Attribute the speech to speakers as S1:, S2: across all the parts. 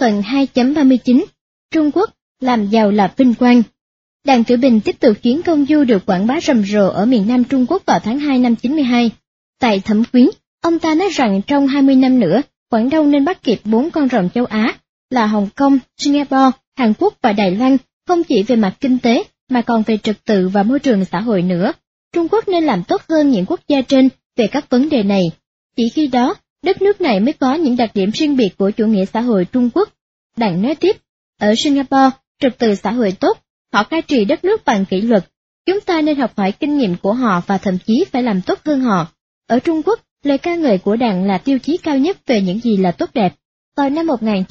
S1: Phần 2.39 Trung Quốc làm giàu là vinh quang. Đặng Tiểu Bình tiếp tục chuyến công du được quảng bá rầm rộ ở miền Nam Trung Quốc vào tháng 2 năm 92. Tại Thẩm Quyến, ông ta nói rằng trong 20 năm nữa, Quảng Đông nên bắt kịp 4 con rồng châu Á là Hồng Kông, Singapore, Hàn Quốc và Đài Loan, không chỉ về mặt kinh tế mà còn về trật tự và môi trường xã hội nữa. Trung Quốc nên làm tốt hơn những quốc gia trên về các vấn đề này. Chỉ khi đó, đất nước này mới có những đặc điểm riêng biệt của chủ nghĩa xã hội Trung Quốc. Đặng nói tiếp, ở Singapore, trật tự xã hội tốt, họ cai trị đất nước bằng kỷ luật. Chúng ta nên học hỏi kinh nghiệm của họ và thậm chí phải làm tốt hơn họ. Ở Trung Quốc, lời ca ngợi của Đặng là tiêu chí cao nhất về những gì là tốt đẹp. Vào năm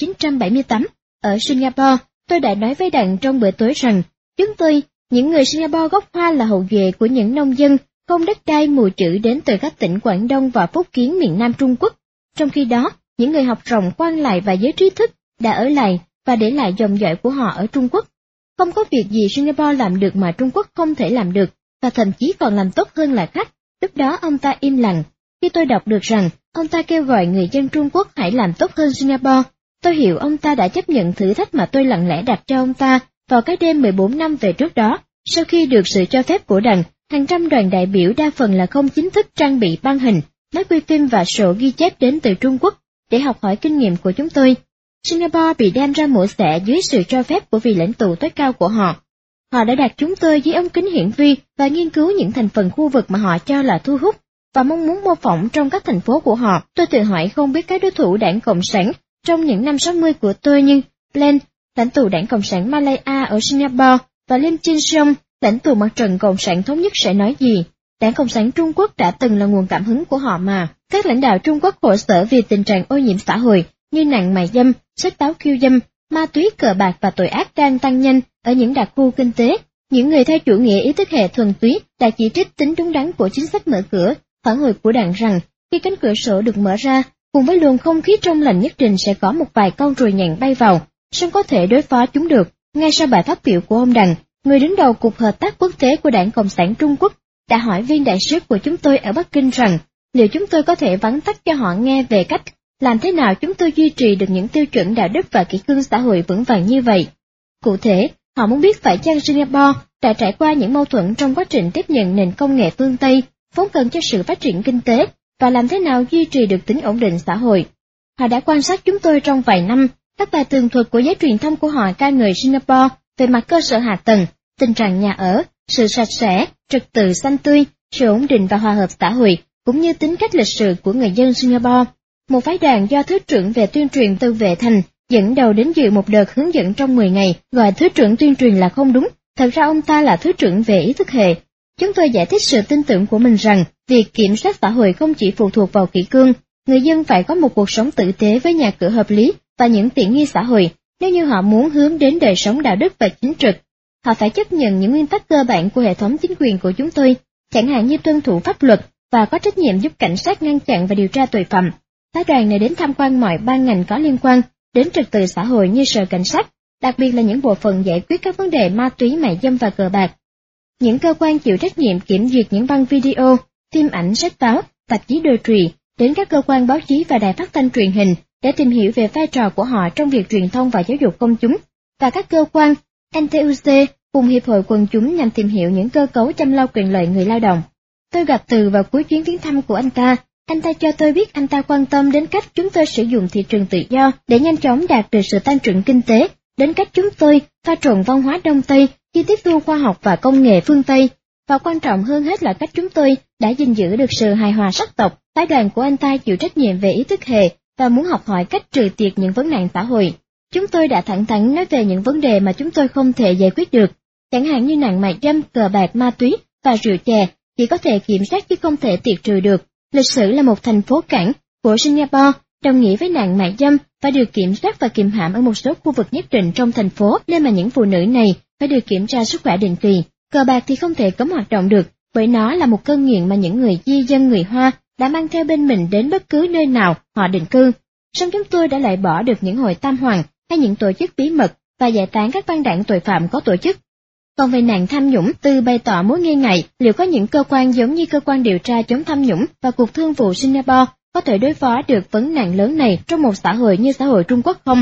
S1: 1978, ở Singapore, tôi đã nói với Đặng trong bữa tối rằng, chúng tôi, những người Singapore gốc Hoa là hậu duệ của những nông dân, không đất đai mù chữ đến từ các tỉnh Quảng Đông và Phúc Kiến miền Nam Trung Quốc. Trong khi đó, những người học ròng quan lại và giới trí thức đã ở lại và để lại dòng dõi của họ ở Trung Quốc. Không có việc gì Singapore làm được mà Trung Quốc không thể làm được, và thậm chí còn làm tốt hơn là khách. Lúc đó ông ta im lặng. Khi tôi đọc được rằng ông ta kêu gọi người dân Trung Quốc hãy làm tốt hơn Singapore, tôi hiểu ông ta đã chấp nhận thử thách mà tôi lặng lẽ đặt cho ông ta vào cái đêm 14 năm về trước đó. Sau khi được sự cho phép của Đặng, hàng trăm đoàn đại biểu đa phần là không chính thức trang bị băng hình, máy quay phim và sổ ghi chép đến từ Trung Quốc để học hỏi kinh nghiệm của chúng tôi. Singapore bị đem ra mổ xẻ dưới sự cho phép của vị lãnh tụ tối cao của họ. Họ đã đặt chúng tôi dưới ống kính hiển vi và nghiên cứu những thành phần khu vực mà họ cho là thu hút và mong muốn mô phỏng trong các thành phố của họ. Tôi tự hỏi không biết các đối thủ đảng Cộng sản trong những năm 60 của tôi như Plan, lãnh tụ đảng Cộng sản Malaya ở Singapore, và Lim Chin Siong, lãnh tụ mặt trận Cộng sản thống nhất sẽ nói gì. Đảng Cộng sản Trung Quốc đã từng là nguồn cảm hứng của họ mà. Các lãnh đạo Trung Quốc khổ sở vì tình trạng ô nhiễm xã hội như nạn mại dâm, sách báo khiêu dâm, ma túy, cờ bạc và tội ác đang tăng nhanh ở những đặc khu kinh tế. Những người theo chủ nghĩa ý thức hệ thuần túy đã chỉ trích tính đúng đắn của chính sách mở cửa, phản hồi của Đặng rằng khi cánh cửa sổ được mở ra, cùng với luồng không khí trong lành nhất định sẽ có một vài con ruồi nhặng bay vào, song có thể đối phó chúng được. Ngay sau bài phát biểu của ông Đặng, người đứng đầu Cục Hợp tác Quốc tế của Đảng Cộng sản Trung Quốc đã hỏi viên đại sứ của chúng tôi ở Bắc Kinh rằng liệu chúng tôi có thể vắn tắt cho họ nghe về cách làm thế nào chúng tôi duy trì được những tiêu chuẩn đạo đức và kỷ cương xã hội vững vàng như vậy. Cụ thể, họ muốn biết phải chăng Singapore đã trải qua những mâu thuẫn trong quá trình tiếp nhận nền công nghệ phương Tây, vốn cần cho sự phát triển kinh tế, và làm thế nào duy trì được tính ổn định xã hội. Họ đã quan sát chúng tôi trong vài năm, các bài tường thuật của giới truyền thông của họ ca ngợi Singapore về mặt cơ sở hạ tầng, tình trạng nhà ở, sự sạch sẽ, trật tự xanh tươi, sự ổn định và hòa hợp xã hội, cũng như tính cách lịch sự của người dân Singapore. Một phái đoàn do Thứ trưởng về tuyên truyền Tư Vệ Thành dẫn đầu đến dự một đợt hướng dẫn trong 10 ngày, gọi Thứ trưởng tuyên truyền là không đúng, thật ra ông ta là Thứ trưởng về ý thức hệ. Chúng tôi giải thích sự tin tưởng của mình rằng việc kiểm soát xã hội không chỉ phụ thuộc vào kỷ cương, người dân phải có một cuộc sống tử tế với nhà cửa hợp lý và những tiện nghi xã hội. Nếu như họ muốn hướng đến đời sống đạo đức và chính trực, họ phải chấp nhận những nguyên tắc cơ bản của hệ thống chính quyền của chúng tôi, chẳng hạn như tuân thủ pháp luật và có trách nhiệm giúp cảnh sát ngăn chặn và điều tra tội phạm. Phái đoàn này đến tham quan mọi ban ngành có liên quan đến trật tự xã hội như sở cảnh sát, đặc biệt là những bộ phận giải quyết các vấn đề ma túy, mại dâm và cờ bạc. Những cơ quan chịu trách nhiệm kiểm duyệt những băng video, phim ảnh, sách báo, tạp chí đồi trụy, đến các cơ quan báo chí và đài phát thanh truyền hình để tìm hiểu về vai trò của họ trong việc truyền thông và giáo dục công chúng, và các cơ quan NTUC cùng Hiệp hội Quần chúng nhằm tìm hiểu những cơ cấu chăm lo quyền lợi người lao động. Tôi gặp Từ vào cuối chuyến viếng thăm của anh ta cho tôi biết anh ta quan tâm đến cách chúng tôi sử dụng thị trường tự do để nhanh chóng đạt được sự tăng trưởng kinh tế, đến cách chúng tôi pha trộn văn hóa Đông Tây khi tiếp thu khoa học và công nghệ phương Tây, và quan trọng hơn hết là cách chúng tôi đã gìn giữ được sự hài hòa sắc tộc. Phái đoàn của anh ta chịu trách nhiệm về ý thức hệ và muốn học hỏi cách trừ tiệt những vấn nạn xã hội. Chúng tôi đã thẳng thắn nói về những vấn đề mà chúng tôi không thể giải quyết được, chẳng hạn như nạn mại dâm, cờ bạc, ma túy và rượu chè, chỉ có thể kiểm soát chứ không thể tiệt trừ được. Lịch sử là một thành phố cảng của Singapore, đồng nghĩa với nạn mại dâm và được kiểm soát và kiềm hãm ở một số khu vực nhất định trong thành phố, nơi mà những phụ nữ này phải được kiểm tra sức khỏe định kỳ. Cờ bạc thì không thể cấm hoạt động được, bởi nó là một cơn nghiện mà những người di dân người Hoa đã mang theo bên mình đến bất cứ nơi nào họ định cư. Song chúng tôi đã loại bỏ được những hội tam hoàng hay những tổ chức bí mật và giải tán các băng đảng tội phạm có tổ chức. Còn về nạn tham nhũng, Từ bày tỏ mối nghi ngại liệu có những cơ quan giống như cơ quan điều tra chống tham nhũng và Cục Thương vụ Singapore có thể đối phó được vấn nạn lớn này trong một xã hội như xã hội Trung Quốc không?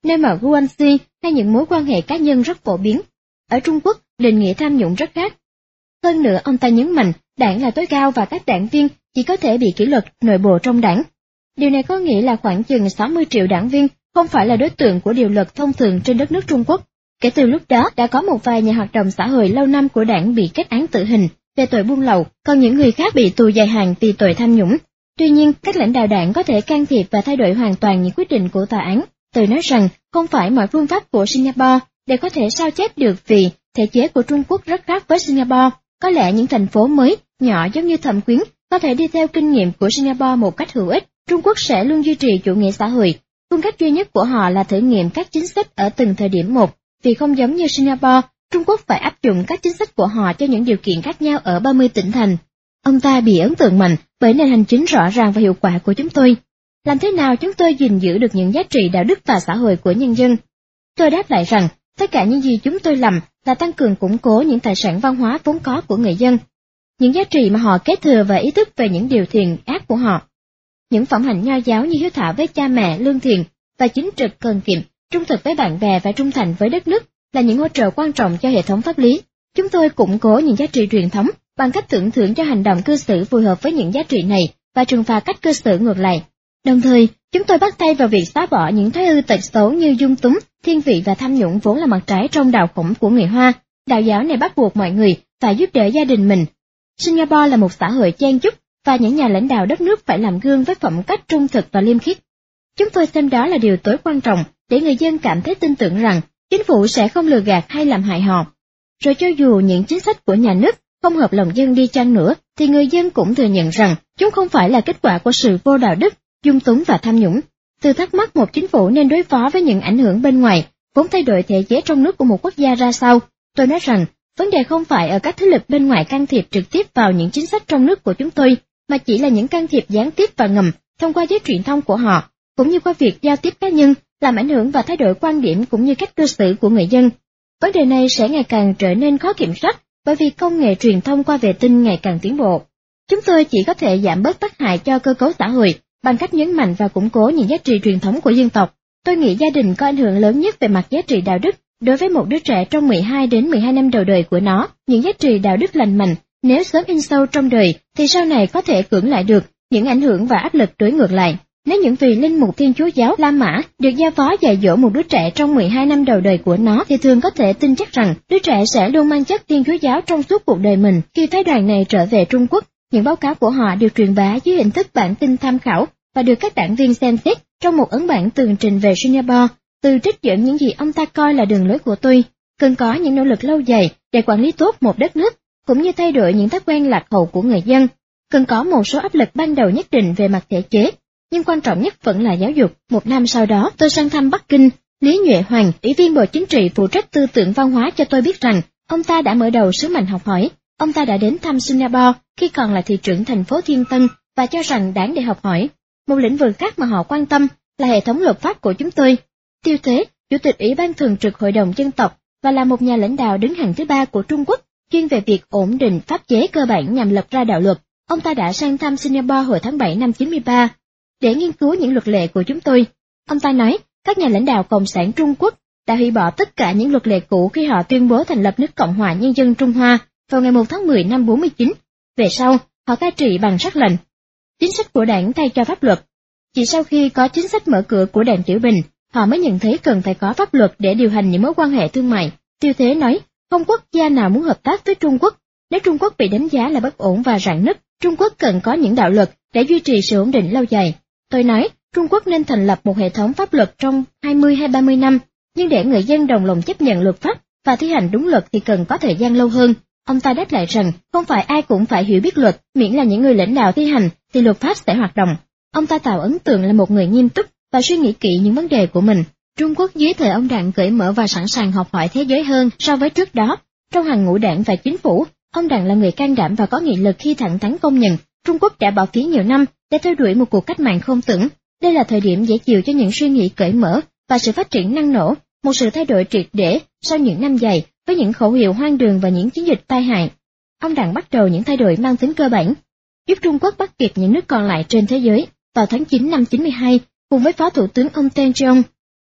S1: nơi mà Guanxi hay những mối quan hệ cá nhân rất phổ biến. Ở Trung Quốc, định nghĩa tham nhũng rất khác. Hơn nữa, ông ta nhấn mạnh, đảng là tối cao và các đảng viên chỉ có thể bị kỷ luật nội bộ trong đảng. Điều này có nghĩa là khoảng chừng 60 triệu đảng viên không phải là đối tượng của điều luật thông thường trên đất nước Trung Quốc. Kể từ lúc đó, đã có một vài nhà hoạt động xã hội lâu năm của đảng bị kết án tử hình về tội buôn lậu, còn những người khác bị tù dài hạn vì tội tham nhũng. Tuy nhiên, các lãnh đạo đảng có thể can thiệp và thay đổi hoàn toàn những quyết định của tòa án. Tôi nói rằng, không phải mọi phương pháp của Singapore đều có thể sao chép được vì thể chế của Trung Quốc rất khác với Singapore. Có lẽ những thành phố mới, nhỏ giống như Thẩm Quyến, có thể đi theo kinh nghiệm của Singapore một cách hữu ích. Trung Quốc sẽ luôn duy trì chủ nghĩa xã hội. Phương cách duy nhất của họ là thử nghiệm các chính sách ở từng thời điểm một. Vì không giống như Singapore, Trung Quốc phải áp dụng các chính sách của họ cho những điều kiện khác nhau ở 30 tỉnh thành. Ông ta bị ấn tượng mạnh bởi nền hành chính rõ ràng và hiệu quả của chúng tôi. Làm thế nào chúng tôi gìn giữ được những giá trị đạo đức và xã hội của nhân dân? Tôi đáp lại rằng, tất cả những gì chúng tôi làm là tăng cường củng cố những tài sản văn hóa vốn có của người dân. Những giá trị mà họ kế thừa và ý thức về những điều thiện ác của họ. Những phẩm hạnh nho giáo như hiếu thảo với cha mẹ, lương thiện và chính trực cần kiệm, trung thực với bạn bè và trung thành với đất nước là những hỗ trợ quan trọng cho hệ thống pháp lý. Chúng tôi củng cố những giá trị truyền thống bằng cách tưởng thưởng cho hành động cư xử phù hợp với những giá trị này và trừng phạt cách cư xử ngược lại. Đồng thời, chúng tôi bắt tay vào việc xóa bỏ những thói hư tật xấu như dung túng, thiên vị và tham nhũng vốn là mặt trái trong đạo khổng của người Hoa. Đạo giáo này bắt buộc mọi người phải giúp đỡ gia đình mình. Singapore là một xã hội chen chúc và những nhà lãnh đạo đất nước phải làm gương với phẩm cách trung thực và liêm khiết. Chúng tôi xem đó là điều tối quan trọng để người dân cảm thấy tin tưởng rằng chính phủ sẽ không lừa gạt hay làm hại họ. Rồi cho dù những chính sách của nhà nước không hợp lòng dân đi chăng nữa, thì người dân cũng thừa nhận rằng chúng không phải là kết quả của sự vô đạo đức, dung túng và tham nhũng. Từ thắc mắc một chính phủ nên đối phó với những ảnh hưởng bên ngoài, vốn thay đổi thể chế trong nước của một quốc gia ra sao, tôi nói rằng vấn đề không phải ở các thế lực bên ngoài can thiệp trực tiếp vào những chính sách trong nước của chúng tôi, mà chỉ là những can thiệp gián tiếp và ngầm thông qua giới truyền thông của họ, cũng như qua việc giao tiếp cá nhân, làm ảnh hưởng và thay đổi quan điểm cũng như cách cư xử của người dân. Vấn đề này sẽ ngày càng trở nên khó kiểm soát bởi vì công nghệ truyền thông qua vệ tinh ngày càng tiến bộ. Chúng tôi chỉ có thể giảm bớt tác hại cho cơ cấu xã hội bằng cách nhấn mạnh và củng cố những giá trị truyền thống của dân tộc. Tôi nghĩ gia đình có ảnh hưởng lớn nhất về mặt giá trị đạo đức đối với một đứa trẻ trong 12 đến 12 năm đầu đời của nó. Những giá trị đạo đức lành mạnh, nếu sớm in sâu trong đời, thì sau này có thể cưỡng lại được những ảnh hưởng và áp lực đối ngược lại. Nếu những vị linh mục Thiên Chúa giáo La Mã được giao phó dạy dỗ một đứa trẻ trong 12 năm đầu đời của nó, thì thường có thể tin chắc rằng đứa trẻ sẽ luôn mang chất Thiên Chúa giáo trong suốt cuộc đời mình. Khi phái đoàn này trở về Trung Quốc, những báo cáo của họ được truyền bá dưới hình thức bản tin tham khảo và được các đảng viên xem xét trong một ấn bản tường trình về Singapore, từ trích dẫn những gì ông ta coi là đường lối của tôi. Cần có những nỗ lực lâu dài để quản lý tốt một đất nước, cũng như thay đổi những thói quen lạc hậu của người dân. Cần có một số áp lực ban đầu nhất định về mặt thể chế, nhưng quan trọng nhất vẫn là giáo dục. Một năm sau đó, tôi sang thăm Bắc Kinh. Lý Nhuệ Hoàng, Ủy viên Bộ Chính trị phụ trách tư tưởng văn hóa, cho tôi biết rằng ông ta đã mở đầu sứ mệnh học hỏi. Ông ta đã đến thăm Singapore khi còn là thị trưởng thành phố Thiên Tân và cho rằng đáng để học hỏi. Một lĩnh vực khác mà họ quan tâm là hệ thống luật pháp của chúng tôi. Tiêu Thế, Chủ tịch Ủy ban Thường trực Hội đồng Dân tộc và là một nhà lãnh đạo đứng hàng thứ ba của Trung Quốc, chuyên về việc ổn định pháp chế cơ bản nhằm lập ra đạo luật. Ông ta đã sang thăm Singapore hồi tháng 7 năm 93 để nghiên cứu những luật lệ của chúng tôi. Ông ta nói, các nhà lãnh đạo Cộng sản Trung Quốc đã hủy bỏ tất cả những luật lệ cũ khi họ tuyên bố thành lập nước Cộng hòa Nhân dân Trung Hoa vào ngày 1 tháng 10 năm 49. Về sau, họ cai trị bằng sắc lệnh. Chính sách của đảng thay cho pháp luật. Chỉ sau khi có chính sách mở cửa của đảng Tiểu Bình, họ mới nhận thấy cần phải có pháp luật để điều hành những mối quan hệ thương mại. Tiêu Thế nói, không quốc gia nào muốn hợp tác với Trung Quốc. Nếu Trung Quốc bị đánh giá là bất ổn và rạn nứt, Trung Quốc cần có những đạo luật để duy trì sự ổn định lâu dài. Tôi nói, Trung Quốc nên thành lập một hệ thống pháp luật trong 20 hay 30 năm, nhưng để người dân đồng lòng chấp nhận luật pháp và thi hành đúng luật thì cần có thời gian lâu hơn. Ông ta đáp lại rằng, không phải ai cũng phải hiểu biết luật, miễn là những người lãnh đạo thi hành thì luật pháp sẽ hoạt động. Ông ta tạo ấn tượng là một người nghiêm túc và suy nghĩ kỹ những vấn đề của mình. Trung Quốc dưới thời ông Đặng cởi mở và sẵn sàng học hỏi thế giới hơn so với trước đó. Trong hàng ngũ đảng và chính phủ, ông Đặng là người can đảm và có nghị lực khi thẳng thắn công nhận Trung Quốc đã bỏ phí nhiều năm để theo đuổi một cuộc cách mạng không tưởng. Đây là thời điểm dễ chịu cho những suy nghĩ cởi mở và sự phát triển năng nổ, một sự thay đổi triệt để sau những năm dài với những khẩu hiệu hoang đường và những chiến dịch tai hại. Ông Đặng bắt đầu những thay đổi mang tính cơ bản, giúp Trung Quốc bắt kịp những nước còn lại trên thế giới. Vào tháng 9 năm 92, cùng với Phó Thủ tướng ông Deng Xiaoping,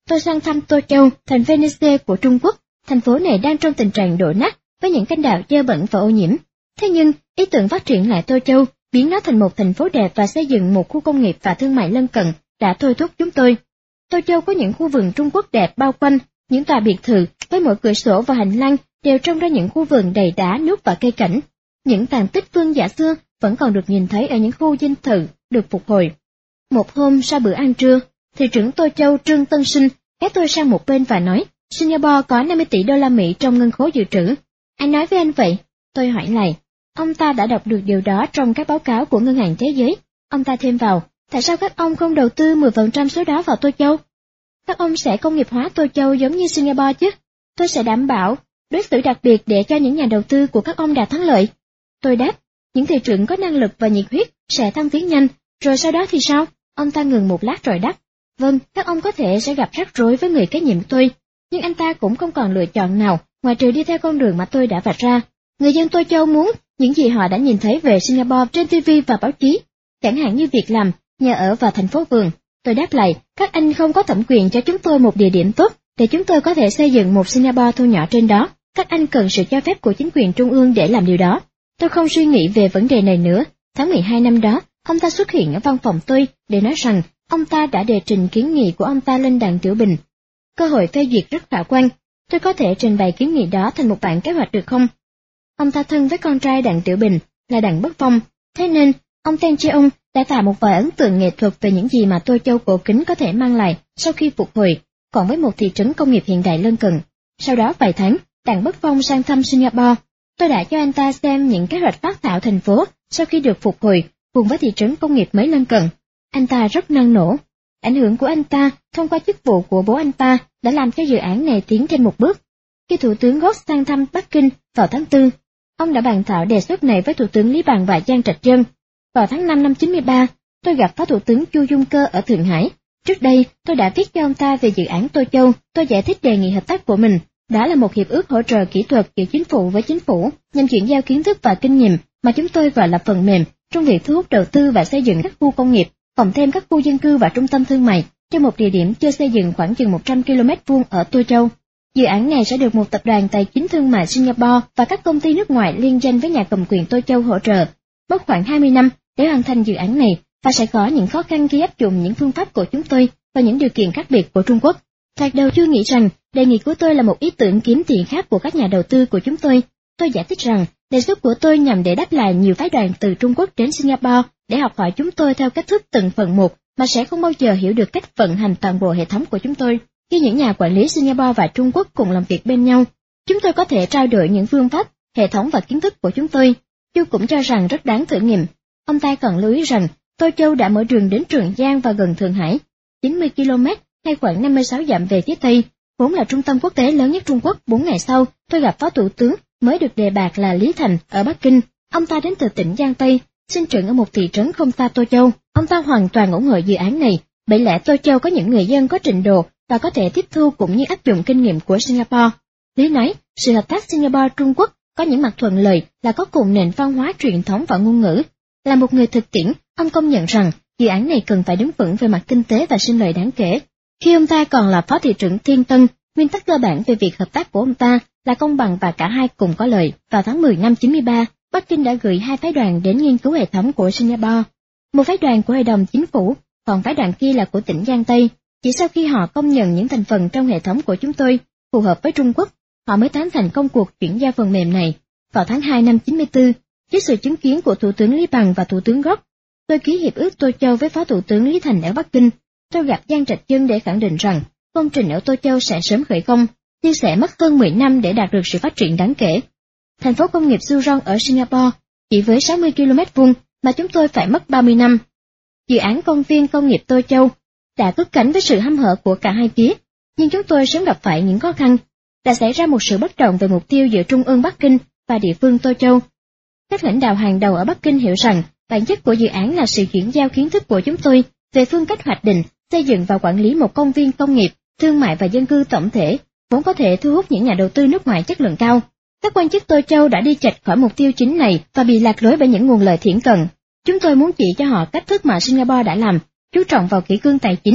S1: Tôi sang thăm Tô Châu, thành Venice của Trung Quốc. Thành phố này đang trong tình trạng đổ nát với những cánh đào dơ bẩn và ô nhiễm. Thế nhưng, ý tưởng phát triển lại Tô Châu, biến nó thành một thành phố đẹp và xây dựng một khu công nghiệp và thương mại lân cận đã thôi thúc chúng tôi. Tô Châu có những khu vườn Trung Quốc đẹp bao quanh, những tòa biệt thự với mỗi cửa sổ và hành lang đều trông ra những khu vườn đầy đá, nước và cây cảnh. Những tàn tích vương giả xưa vẫn còn được nhìn thấy ở những khu dinh thự được phục hồi. Một hôm sau bữa ăn trưa, thị trưởng Tô Châu Trương Tân Sinh kéo tôi sang một bên và nói, Singapore có 50 tỷ đô la Mỹ trong ngân khố dự trữ. Ai nói với anh vậy? Tôi hỏi lại. Ông ta đã đọc được điều đó trong các báo cáo của Ngân hàng Thế giới. Ông ta thêm vào, tại sao các ông không đầu tư 10% số đó vào Tô Châu? Các ông sẽ công nghiệp hóa Tô Châu giống như Singapore chứ? Tôi sẽ đảm bảo đối xử đặc biệt để cho những nhà đầu tư của các ông đạt thắng lợi. Tôi đáp, những thị trưởng có năng lực và nhiệt huyết sẽ thăng tiến nhanh, rồi sau đó thì sao? Ông ta ngừng một lát rồi đáp, vâng, các ông có thể sẽ gặp rắc rối với người kế nhiệm tôi, nhưng anh ta cũng không còn lựa chọn nào ngoài trừ đi theo con đường mà tôi đã vạch ra. Người dân Tô Châu muốn những gì họ đã nhìn thấy về Singapore trên TV và báo chí, chẳng hạn như việc làm, nhà ở và thành phố vườn. Tôi đáp lại, các anh không có thẩm quyền cho chúng tôi một địa điểm tốt để chúng tôi có thể xây dựng một Singapore thu nhỏ trên đó. Các anh cần sự cho phép của chính quyền trung ương để làm điều đó. Tôi không suy nghĩ về vấn đề này nữa. Tháng 12 năm đó, ông ta xuất hiện ở văn phòng tôi để nói rằng ông ta đã đề trình kiến nghị của ông ta lên Đảng Tiểu Bình. Cơ hội phê duyệt rất khả quan. Tôi có thể trình bày kiến nghị đó thành một bản kế hoạch được không? Ông ta thân với con trai Đặng Tiểu Bình là Đặng Bất Phong, thế nên ông Teng Cheong đã tạo một vài ấn tượng nghệ thuật về những gì mà Tô Châu cổ kính có thể mang lại sau khi phục hồi, còn với một thị trấn công nghiệp hiện đại lân cận. Sau đó vài tháng, Đặng Bất Phong sang thăm Singapore. Tôi đã cho anh ta xem những kế hoạch phát thảo thành phố sau khi được phục hồi, cùng với thị trấn công nghiệp mới lân cận. Anh ta rất năng nổ. Ảnh hưởng của anh ta thông qua chức vụ của bố anh ta đã làm cho dự án này tiến trên một bước. Khi Thủ tướng Gốc sang thăm Bắc Kinh vào tháng 4, ông đã bàn thảo đề xuất này với Thủ tướng Lý Bằng và Giang Trạch Dân. Vào tháng 5 năm 93, tôi gặp Phó Thủ tướng Chu Dung Cơ ở Thượng Hải. Trước đây, tôi đã viết cho ông ta về dự án Tô Châu. Tôi giải thích đề nghị hợp tác của mình. Đó là một hiệp ước hỗ trợ kỹ thuật giữa chính phủ với chính phủ, nhằm chuyển giao kiến thức và kinh nghiệm mà chúng tôi gọi là phần mềm trong việc thu hút đầu tư và xây dựng các khu công nghiệp, cộng thêm các khu dân cư và trung tâm thương mại, cho một địa điểm chưa xây dựng khoảng chừng 100 km² ở Tô Châu. Dự án này sẽ được một tập đoàn tài chính thương mại Singapore và các công ty nước ngoài liên danh với nhà cầm quyền Tô Châu hỗ trợ, mất khoảng 20 năm để hoàn thành dự án này và sẽ có những khó khăn khi áp dụng những phương pháp của chúng tôi và những điều kiện khác biệt của Trung Quốc. Thoạt đầu chưa nghĩ rằng đề nghị của tôi là một ý tưởng kiếm tiền khác của các nhà đầu tư của chúng tôi. Tôi giải thích rằng đề xuất của tôi nhằm để đáp lại nhiều phái đoàn từ Trung Quốc đến Singapore để học hỏi chúng tôi theo cách thức từng phần một mà sẽ không bao giờ hiểu được cách vận hành toàn bộ hệ thống của chúng tôi. Khi những nhà quản lý Singapore và Trung Quốc cùng làm việc bên nhau, chúng tôi có thể trao đổi những phương pháp, hệ thống và kiến thức của chúng tôi. Chu cũng cho rằng rất đáng thử nghiệm. Ông ta còn lưu ý rằng Tô Châu đã mở đường đến Trường Giang và gần Thượng Hải, 90 km hay khoảng 56 dặm về phía Tây, vốn là trung tâm quốc tế lớn nhất Trung Quốc. 4 ngày sau, tôi gặp Phó Thủ tướng mới được đề bạt là Lý Thành ở Bắc Kinh. Ông ta đến từ tỉnh Giang Tây, sinh trưởng ở một thị trấn không xa Tô Châu. Ông ta hoàn toàn ủng hộ dự án này, bởi lẽ Tô Châu có những người dân có trình độ và có thể tiếp thu cũng như áp dụng kinh nghiệm của Singapore. Lý nói, sự hợp tác Singapore-Trung Quốc có những mặt thuận lợi là có cùng nền văn hóa truyền thống và ngôn ngữ. Là một người thực tiễn, ông công nhận rằng dự án này cần phải đứng vững về mặt kinh tế và sinh lợi đáng kể. Khi ông ta còn là phó thị trưởng Thiên Tân, nguyên tắc cơ bản về việc hợp tác của ông ta là công bằng và cả hai cùng có lợi. Vào tháng 10 năm 93, Bắc Kinh đã gửi 2 phái đoàn đến nghiên cứu hệ thống của Singapore. Một phái đoàn của Hội đồng Chính phủ, còn phái đoàn kia là của tỉnh Giang Tây. Chỉ sau khi họ công nhận những thành phần trong hệ thống của chúng tôi phù hợp với Trung Quốc, họ mới tán thành công cuộc chuyển giao phần mềm này. Vào tháng 2 năm 94, với sự chứng kiến của Thủ tướng Lý Bằng và Thủ tướng Gốc, tôi ký hiệp ước Tô Châu với Phó Thủ tướng Lý Thành ở Bắc Kinh. Tôi gặp Giang Trạch Dân để khẳng định rằng công trình ở Tô Châu sẽ sớm khởi công, nhưng sẽ mất hơn 10 năm để đạt được sự phát triển đáng kể. Thành phố công nghiệp Suzhou ở Singapore chỉ với 60 km² mà chúng tôi phải mất 30 năm. Dự án công viên công nghiệp Tô Châu đã cất cánh với sự hăm hở của cả hai phía, nhưng chúng tôi sớm gặp phải những khó khăn. Đã xảy ra một sự bất đồng về mục tiêu giữa Trung ương Bắc Kinh và địa phương Tô Châu. Các lãnh đạo hàng đầu ở Bắc Kinh hiểu rằng bản chất của dự án là sự chuyển giao kiến thức của chúng tôi về phương cách hoạch định, xây dựng và quản lý một công viên công nghiệp, thương mại và dân cư tổng thể, vốn có thể thu hút những nhà đầu tư nước ngoài chất lượng cao. Các quan chức Tô Châu đã đi chệch khỏi mục tiêu chính này và bị lạc lối bởi những nguồn lợi thiển cận. Chúng tôi muốn chỉ cho họ cách thức mà Singapore đã làm, chú trọng vào kỷ cương tài chính,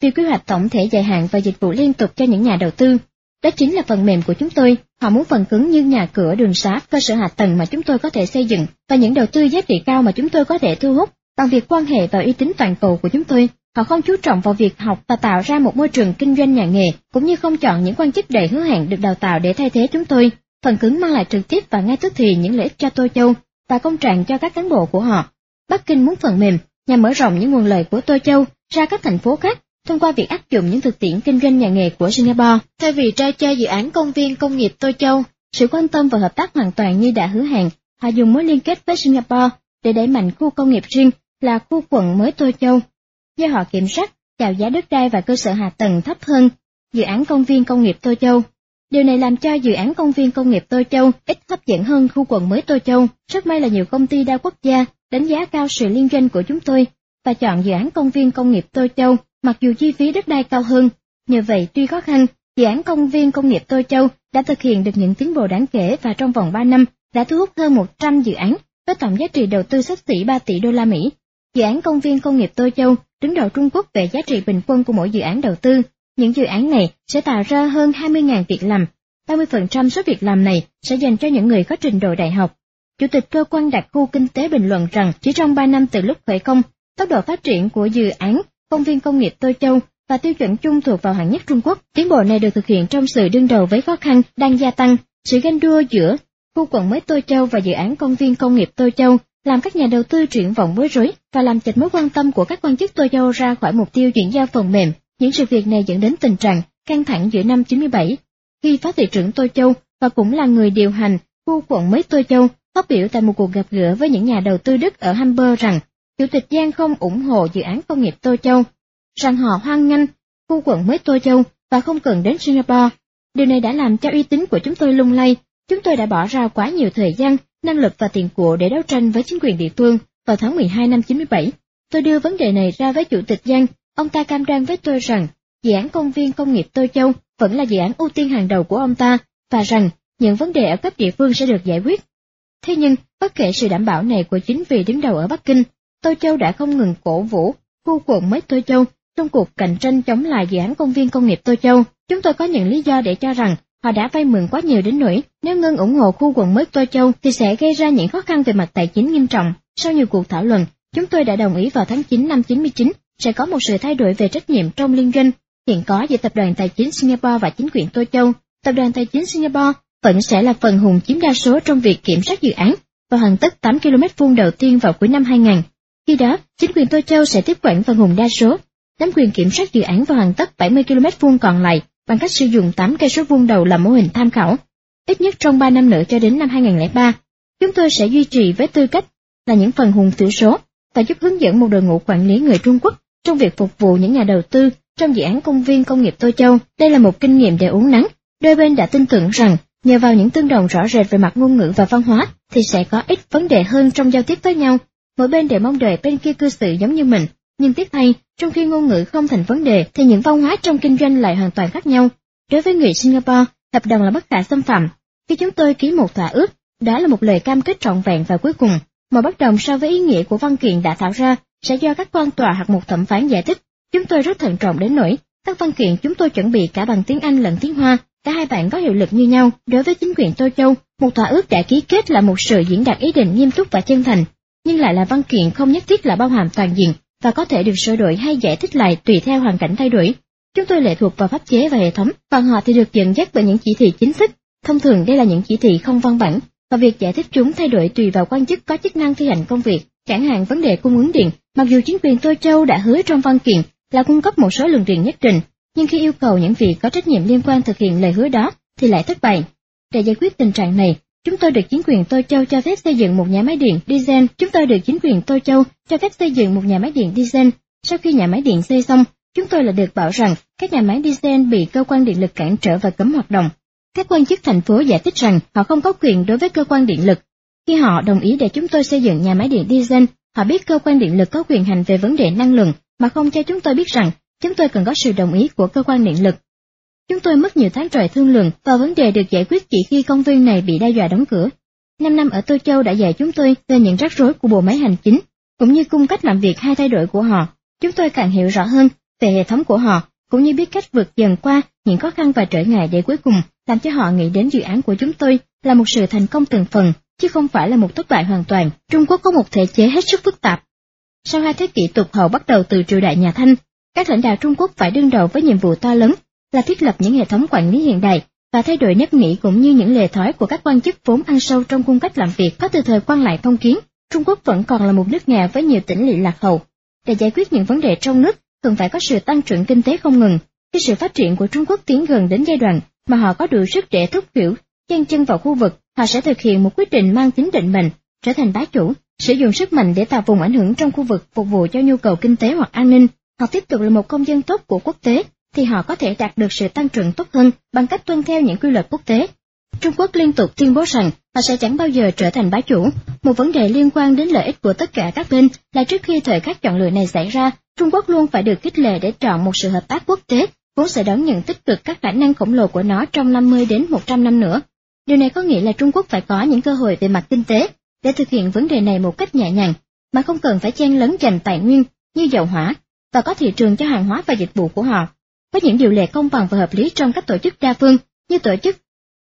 S1: Việc quy hoạch tổng thể dài hạn và dịch vụ liên tục cho những nhà đầu tư. Đó chính là phần mềm của chúng tôi. Họ muốn phần cứng như nhà cửa, đường xá, cơ sở hạ tầng mà chúng tôi có thể xây dựng và những đầu tư giá trị cao mà chúng tôi có thể thu hút bằng việc quan hệ và uy tín toàn cầu của chúng tôi. Họ không chú trọng vào việc học và tạo ra một môi trường kinh doanh nhà nghề, cũng như không chọn những quan chức đầy hứa hẹn được đào tạo để thay thế chúng tôi. Phần cứng mang lại trực tiếp và ngay tức thì những lợi ích cho Tô Châu và công trạng cho các cán bộ của họ. Bắc Kinh muốn phần mềm nhằm mở rộng những nguồn lợi của Tô Châu ra các thành phố khác thông qua việc áp dụng những thực tiễn kinh doanh nhà nghề của Singapore. Thay vì trao cho dự án công viên công nghiệp Tô Châu sự quan tâm và hợp tác hoàn toàn như đã hứa hẹn, họ dùng mối liên kết với Singapore để đẩy mạnh khu công nghiệp riêng là khu quận mới Tô Châu. Do họ kiểm soát chào giá đất đai và cơ sở hạ tầng thấp hơn dự án công viên công nghiệp Tô Châu. Điều này làm cho dự án công viên công nghiệp Tô Châu ít hấp dẫn hơn khu quận mới Tô Châu. Rất may là nhiều công ty đa quốc gia đánh giá cao sự liên doanh của chúng tôi và chọn dự án công viên công nghiệp Tô Châu, mặc dù chi phí đất đai cao hơn. Nhờ vậy, tuy khó khăn, dự án công viên công nghiệp Tô Châu đã thực hiện được những tiến bộ đáng kể và trong vòng 3 năm đã thu hút hơn 100 dự án với tổng giá trị đầu tư xấp xỉ 3 tỷ đô la Mỹ. Dự án công viên công nghiệp Tô Châu đứng đầu Trung Quốc về giá trị bình quân của mỗi dự án đầu tư. Những dự án này sẽ tạo ra hơn 20.000 việc làm. 30% số việc làm này sẽ dành cho những người có trình độ đại học. Chủ tịch cơ quan đặc khu kinh tế bình luận rằng chỉ trong 3 năm từ lúc khởi công, tốc độ phát triển của dự án công viên công nghiệp Tô Châu và tiêu chuẩn chung thuộc vào hạng nhất Trung Quốc. Tiến bộ này được thực hiện trong sự đương đầu với khó khăn đang gia tăng. Sự ganh đua giữa khu quận mới Tô Châu và dự án công viên công nghiệp Tô Châu làm các nhà đầu tư triển vọng bối rối và làm chệch mối quan tâm của các quan chức Tô Châu ra khỏi mục tiêu chuyển giao phần mềm. Những sự việc này dẫn đến tình trạng căng thẳng giữa năm 97, khi phó thị trưởng Tô Châu và cũng là người điều hành khu quận mới Tô Châu phát biểu tại một cuộc gặp gỡ với những nhà đầu tư Đức ở Hamburg rằng Chủ tịch Giang không ủng hộ dự án công nghiệp Tô Châu, rằng họ hoan nghênh khu quận mới Tô Châu và không cần đến Singapore. Điều này đã làm cho uy tín của chúng tôi lung lay. Chúng tôi đã bỏ ra quá nhiều thời gian, năng lực và tiền của để đấu tranh với chính quyền địa phương. Vào tháng 12 năm 97, tôi đưa vấn đề này ra với Chủ tịch Giang. Ông ta cam đoan với tôi rằng dự án công viên công nghiệp Tô Châu vẫn là dự án ưu tiên hàng đầu của ông ta và rằng những vấn đề ở cấp địa phương sẽ được giải quyết. Thế nhưng, bất kể sự đảm bảo này của chính vị đứng đầu ở Bắc Kinh, Tô Châu đã không ngừng cổ vũ khu quận mới Tô Châu trong cuộc cạnh tranh chống lại dự án công viên công nghiệp Tô Châu. Chúng tôi có những lý do để cho rằng họ đã vay mượn quá nhiều đến nỗi nếu ngưng ủng hộ khu quận mới Tô Châu thì sẽ gây ra những khó khăn về mặt tài chính nghiêm trọng. Sau nhiều cuộc thảo luận, chúng tôi đã đồng ý vào tháng 9 năm 99 sẽ có một sự thay đổi về trách nhiệm trong liên doanh hiện có giữa Tập đoàn Tài chính Singapore và chính quyền Tô Châu. Tập đoàn Tài chính Singapore vẫn sẽ là phần hùng chiếm đa số trong việc kiểm soát dự án và hoàn tất 8 km² đầu tiên vào cuối năm 2000. Khi đó, chính quyền Tô Châu sẽ tiếp quản phần hùng đa số, nắm quyền kiểm soát dự án và hoàn tất 70 km² còn lại bằng cách sử dụng 8 cây số vuông đầu làm mô hình tham khảo. Ít nhất trong 3 năm nữa cho đến năm 2003, chúng tôi sẽ duy trì với tư cách là những phần hùng thiểu số và giúp hướng dẫn một đội ngũ quản lý người Trung Quốc trong việc phục vụ những nhà đầu tư trong dự án công viên công nghiệp Tô Châu. Đây là một kinh nghiệm để uốn nắn. Đôi bên đã tin tưởng rằng nhờ vào những tương đồng rõ rệt về mặt ngôn ngữ và văn hóa thì sẽ có ít vấn đề hơn trong giao tiếp với nhau. Mỗi bên đều mong đợi bên kia cư xử giống như mình, nhưng tiếc thay, trong khi ngôn ngữ không thành vấn đề thì những văn hóa trong kinh doanh lại hoàn toàn khác nhau. Đối với người Singapore, hợp đồng là bất khả xâm phạm. Khi chúng tôi ký một thỏa ước, đó là một lời cam kết trọn vẹn và cuối cùng, mọi bất đồng so với ý nghĩa của văn kiện đã thảo ra sẽ do các quan tòa hoặc một thẩm phán giải thích. Chúng tôi rất thận trọng đến nỗi các văn kiện chúng tôi chuẩn bị cả bằng tiếng Anh lẫn tiếng Hoa, cả hai bản có hiệu lực như nhau. Đối với chính quyền Tô Châu, một thỏa ước đã ký kết là một sự diễn đạt ý định nghiêm túc và chân thành, nhưng lại là văn kiện không nhất thiết là bao hàm toàn diện và có thể được sửa đổi hay giải thích lại tùy theo hoàn cảnh thay đổi. Chúng tôi lệ thuộc vào pháp chế và hệ thống, còn họ thì được dẫn dắt bởi những chỉ thị chính thức. Thông thường đây là những chỉ thị không văn bản, và việc giải thích chúng thay đổi tùy vào quan chức có chức năng thi hành công việc. Chẳng hạn vấn đề cung ứng điện, mặc dù chính quyền Tô Châu đã hứa trong văn kiện là cung cấp một số lượng điện nhất định, nhưng khi yêu cầu những vị có trách nhiệm liên quan thực hiện lời hứa đó thì lại thất bại. Để giải quyết tình trạng này, chúng tôi được chính quyền Tô Châu cho phép xây dựng một nhà máy điện diesel. Sau khi nhà máy điện xây xong, chúng tôi lại được bảo rằng các nhà máy diesel bị cơ quan điện lực cản trở và cấm hoạt động. Các quan chức thành phố giải thích rằng họ không có quyền đối với cơ quan điện lực. Khi họ đồng ý để chúng tôi xây dựng nhà máy điện diesel, họ biết cơ quan điện lực có quyền hành về vấn đề năng lượng mà không cho chúng tôi biết rằng chúng tôi cần có sự đồng ý của cơ quan điện lực. Chúng tôi mất nhiều tháng trời thương lượng và vấn đề được giải quyết chỉ khi công viên này bị đe dọa đóng cửa. 5 năm ở Tô Châu đã dạy chúng tôi về những rắc rối của bộ máy hành chính, cũng như cung cách làm việc hay thay đổi của họ. Chúng tôi càng hiểu rõ hơn về hệ thống của họ, cũng như biết cách vượt dần qua những khó khăn và trở ngại để cuối cùng làm cho họ nghĩ đến dự án của chúng tôi là một sự thành công từng phần, chứ không phải là một thất bại hoàn toàn. Trung Quốc có một thể chế hết sức phức tạp. Sau 2 thế kỷ tụt hậu bắt đầu từ triều đại nhà Thanh, các lãnh đạo Trung Quốc phải đương đầu với nhiệm vụ to lớn là thiết lập những hệ thống quản lý hiện đại và thay đổi nếp nghĩ cũng như những lề thói của các quan chức vốn ăn sâu trong cung cách làm việc có từ thời quan lại phong kiến. Trung Quốc vẫn còn là một nước nghèo với nhiều tỉnh lỵ lạc hậu. Để giải quyết những vấn đề trong nước, cần phải có sự tăng trưởng kinh tế không ngừng. Khi sự phát triển của Trung Quốc tiến gần đến giai đoạn mà họ có đủ sức để thúc đẩy chen chân vào khu vực, họ sẽ thực hiện một quyết định mang tính định mệnh, trở thành bá chủ, sử dụng sức mạnh để tạo vùng ảnh hưởng trong khu vực phục vụ cho nhu cầu kinh tế hoặc an ninh. Họ tiếp tục là một công dân tốt của quốc tế, thì họ có thể đạt được sự tăng trưởng tốt hơn bằng cách tuân theo những quy luật quốc tế. Trung Quốc liên tục tuyên bố rằng họ sẽ chẳng bao giờ trở thành bá chủ. Một vấn đề liên quan đến lợi ích của tất cả các bên là trước khi thời khắc chọn lựa này xảy ra, Trung Quốc luôn phải được khích lệ để chọn một sự hợp tác quốc tế, vốn sẽ đón nhận tích cực các khả năng khổng lồ của nó trong 50 đến 100 năm nữa. Điều này có nghĩa là Trung Quốc phải có những cơ hội về mặt kinh tế để thực hiện vấn đề này một cách nhẹ nhàng, mà không cần phải chen lấn giành tài nguyên như dầu hỏa, và có thị trường cho hàng hóa và dịch vụ của họ. Với những điều lệ công bằng và hợp lý trong các tổ chức đa phương như tổ chức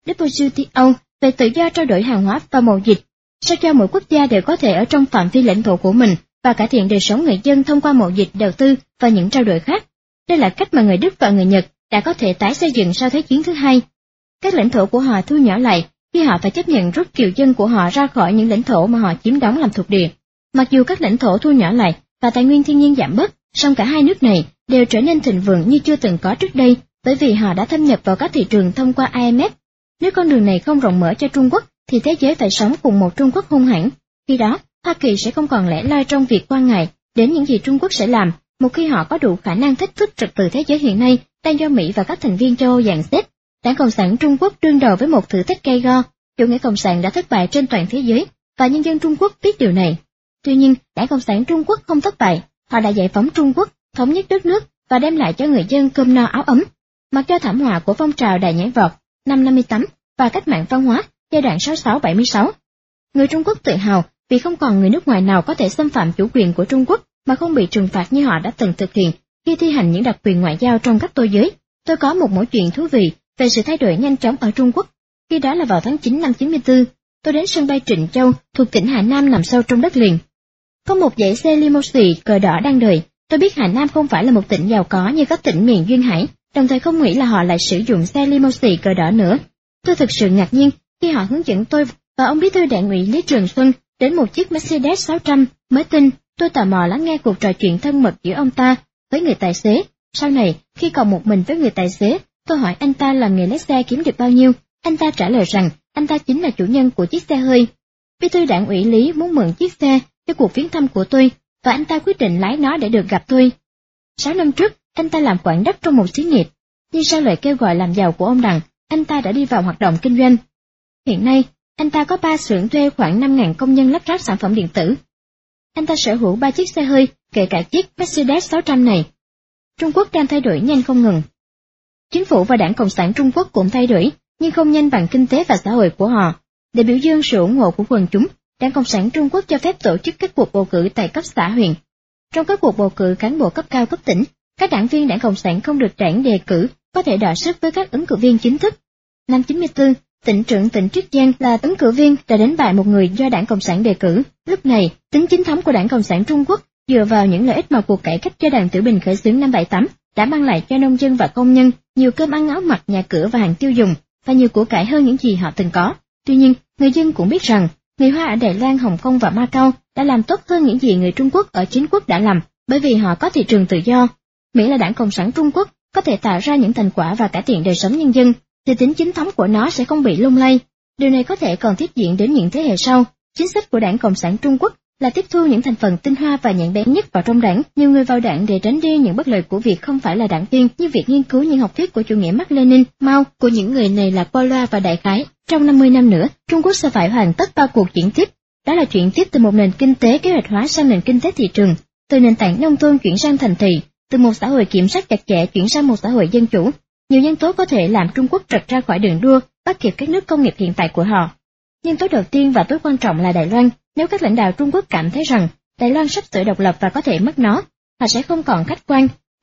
S1: WTO về tự do trao đổi hàng hóa và mậu dịch, sao cho mỗi quốc gia đều có thể ở trong phạm vi lãnh thổ của mình và cải thiện đời sống người dân thông qua mậu dịch, đầu tư và những trao đổi khác. Đây là cách mà người Đức và người Nhật đã có thể tái xây dựng sau Thế chiến thứ hai. Các lãnh thổ của họ thu nhỏ lại khi họ phải chấp nhận rút kiều dân của họ ra khỏi những lãnh thổ mà họ chiếm đóng làm thuộc địa. Mặc dù các lãnh thổ thu nhỏ lại và tài nguyên thiên nhiên giảm bớt, song cả hai nước này đều trở nên thịnh vượng như chưa từng có trước đây, bởi vì họ đã thâm nhập vào các thị trường thông qua IMF. Nếu con đường này không rộng mở cho Trung Quốc, thì thế giới phải sống cùng một Trung Quốc hung hãn. Khi đó, Hoa Kỳ sẽ không còn lẻ loi trong việc quan ngại đến những gì Trung Quốc sẽ làm một khi họ có đủ khả năng thách thức trật tự thế giới hiện nay đang do Mỹ và các thành viên châu Âu dàn xếp. Đảng Cộng sản Trung Quốc đương đầu với một thử thách gay go. Chủ nghĩa cộng sản đã thất bại trên toàn thế giới và nhân dân Trung Quốc biết điều này. Tuy nhiên, Đảng Cộng sản Trung Quốc không thất bại. Họ đã giải phóng Trung Quốc, thống nhất đất nước và đem lại cho người dân cơm no áo ấm. Mặc cho thảm họa của phong trào đại nhảy vọt năm 58 và cách mạng văn hóa giai đoạn 66-76, người Trung Quốc tự hào vì không còn người nước ngoài nào có thể xâm phạm chủ quyền của Trung Quốc mà không bị trừng phạt như họ đã từng thực hiện khi thi hành những đặc quyền ngoại giao trong các tô giới. Tôi có một mẩu chuyện thú vị về sự thay đổi nhanh chóng ở Trung Quốc. Khi đó là vào tháng 9 năm 94, tôi đến sân bay Trịnh Châu thuộc tỉnh Hà Nam nằm sâu trong đất liền. Có một dãy xe limousine cờ đỏ đang đợi. Tôi biết Hà Nam không phải là một tỉnh giàu có như các tỉnh miền duyên hải, đồng thời không nghĩ là họ lại sử dụng xe limousine cờ đỏ nữa. Tôi thực sự ngạc nhiên khi họ hướng dẫn tôi và ông bí thư đảng ủy Lý Trường Xuân đến một chiếc Mercedes 600 mới tinh. Tôi tò mò lắng nghe cuộc trò chuyện thân mật giữa ông ta với người tài xế. Sau này, khi còn một mình với người tài xế, tôi hỏi anh ta làm nghề lái xe kiếm được bao nhiêu. Anh ta trả lời rằng anh ta chính là chủ nhân của chiếc xe hơi. Bí thư đảng ủy Lý muốn mượn chiếc xe cho cuộc viếng thăm của tôi, và anh ta quyết định lái nó để được gặp tôi. 6 năm trước, anh ta làm quản đốc trong một xí nghiệp, nhưng sau lời kêu gọi làm giàu của ông Đặng, anh ta đã đi vào hoạt động kinh doanh. Hiện nay, anh ta có 3 xưởng thuê khoảng 5.000 công nhân lắp ráp sản phẩm điện tử. Anh ta sở hữu 3 chiếc xe hơi, kể cả chiếc Mercedes 600 này. Trung Quốc đang thay đổi nhanh không ngừng. Chính phủ và Đảng Cộng sản Trung Quốc cũng thay đổi, nhưng không nhanh bằng kinh tế và xã hội của họ. Để biểu dương sự ủng hộ của quần chúng, Đảng Cộng sản Trung Quốc cho phép tổ chức các cuộc bầu cử tại cấp xã huyện. Trong các cuộc bầu cử cán bộ cấp cao cấp tỉnh, các đảng viên Đảng Cộng sản không được đảng đề cử có thể đọ sức với các ứng cử viên chính thức. Năm 94, tỉnh trưởng tỉnh Triết Giang là ứng cử viên đã đánh bại một người do Đảng Cộng sản đề cử. Lúc này, tính chính thống của Đảng Cộng sản Trung Quốc dựa vào những lợi ích mà cuộc cải cách do Đảng Tiểu Bình khởi xướng năm 78 đã mang lại cho nông dân và công nhân nhiều cơm ăn áo mặc, nhà cửa và hàng tiêu dùng, và nhiều của cải hơn những gì họ từng có. Tuy nhiên, người dân cũng biết rằng người Hoa ở Đài Loan, Hồng Kông và Macau đã làm tốt hơn những gì người Trung Quốc ở chính quốc đã làm, bởi vì họ có thị trường tự do. Miễn là Đảng Cộng sản Trung Quốc có thể tạo ra những thành quả và cải thiện đời sống nhân dân, thì tính chính thống của nó sẽ không bị lung lay. Điều này có thể còn tiếp diễn đến những thế hệ sau. Chính sách của Đảng Cộng sản Trung Quốc là tiếp thu những thành phần tinh hoa và nhạy bén nhất vào trong đảng. Nhiều người vào đảng để tránh đi những bất lợi của việc không phải là đảng viên, như việc nghiên cứu những học thuyết của chủ nghĩa Mác Lênin, Mao của những người này là qua loa và đại khái. Trong 50 năm nữa, Trung Quốc sẽ phải hoàn tất 3 cuộc chuyển tiếp. Đó là chuyển tiếp từ một nền kinh tế kế hoạch hóa sang nền kinh tế thị trường, từ nền tảng nông thôn chuyển sang thành thị, từ một xã hội kiểm soát chặt chẽ chuyển sang một xã hội dân chủ. Nhiều nhân tố có thể làm Trung Quốc trật ra khỏi đường đua, bắt kịp các nước công nghiệp hiện tại của họ. Nhân tố đầu tiên và tối quan trọng là Đài Loan. Nếu các lãnh đạo Trung Quốc cảm thấy rằng Đài Loan sắp sửa độc lập và có thể mất nó, họ sẽ không còn khách quan,